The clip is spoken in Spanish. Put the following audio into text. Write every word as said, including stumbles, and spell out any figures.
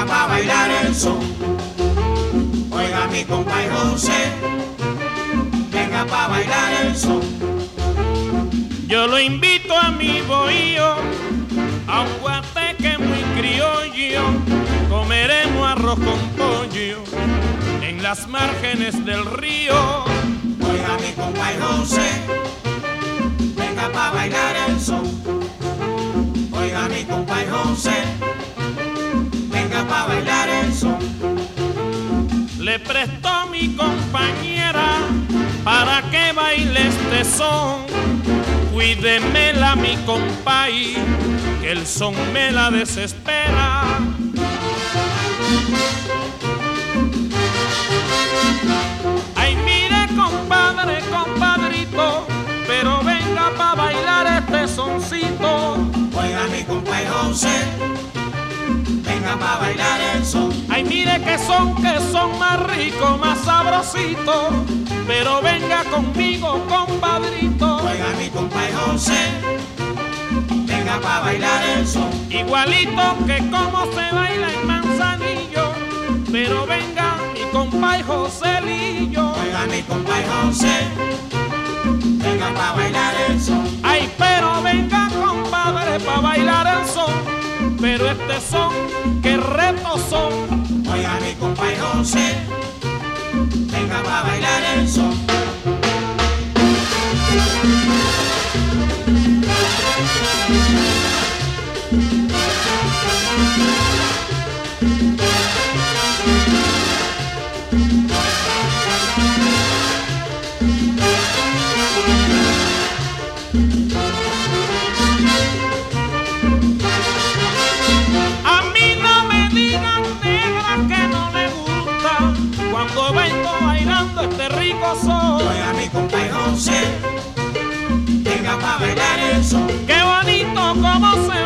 venga pa' bailar el son. Oiga mi compa y José, venga pa' bailar el son. Yo lo invito a mi bohío, a un guateque muy criollo, comeremos arroz con pollo en las márgenes del río. Oiga mi compa y José, venga pa' bailar el son. Oiga mi compa y José, venga pa' bailar el son. Le prestó mi compañera para que baile este son. Cuídemela mi compay, que el son me la desespera. Ay, mire compadre, compadrito, pero venga pa' bailar este soncito. Oiga mi compa y José, venga pa' bailar el son. Ay, mire que son, que son más ricos, más sabrositos, pero venga conmigo, compadrito. Oiga mi compa y José, venga pa' bailar el son. Igualito que como se baila en Manzanillo, pero venga mi compa y Joselillo. Oiga mi compa y José, venga pa' bailar el son. Ay, pero venga compadre pa' bailar el son, pero este son, qué retos son. Oiga mi compa y José, venga pa' bailar el son. A mí no me digan negra que no le gusta cuando vengo bailando este rico son. Oiga mi compa y José, venga pa' bailar el son. Qué bonito como se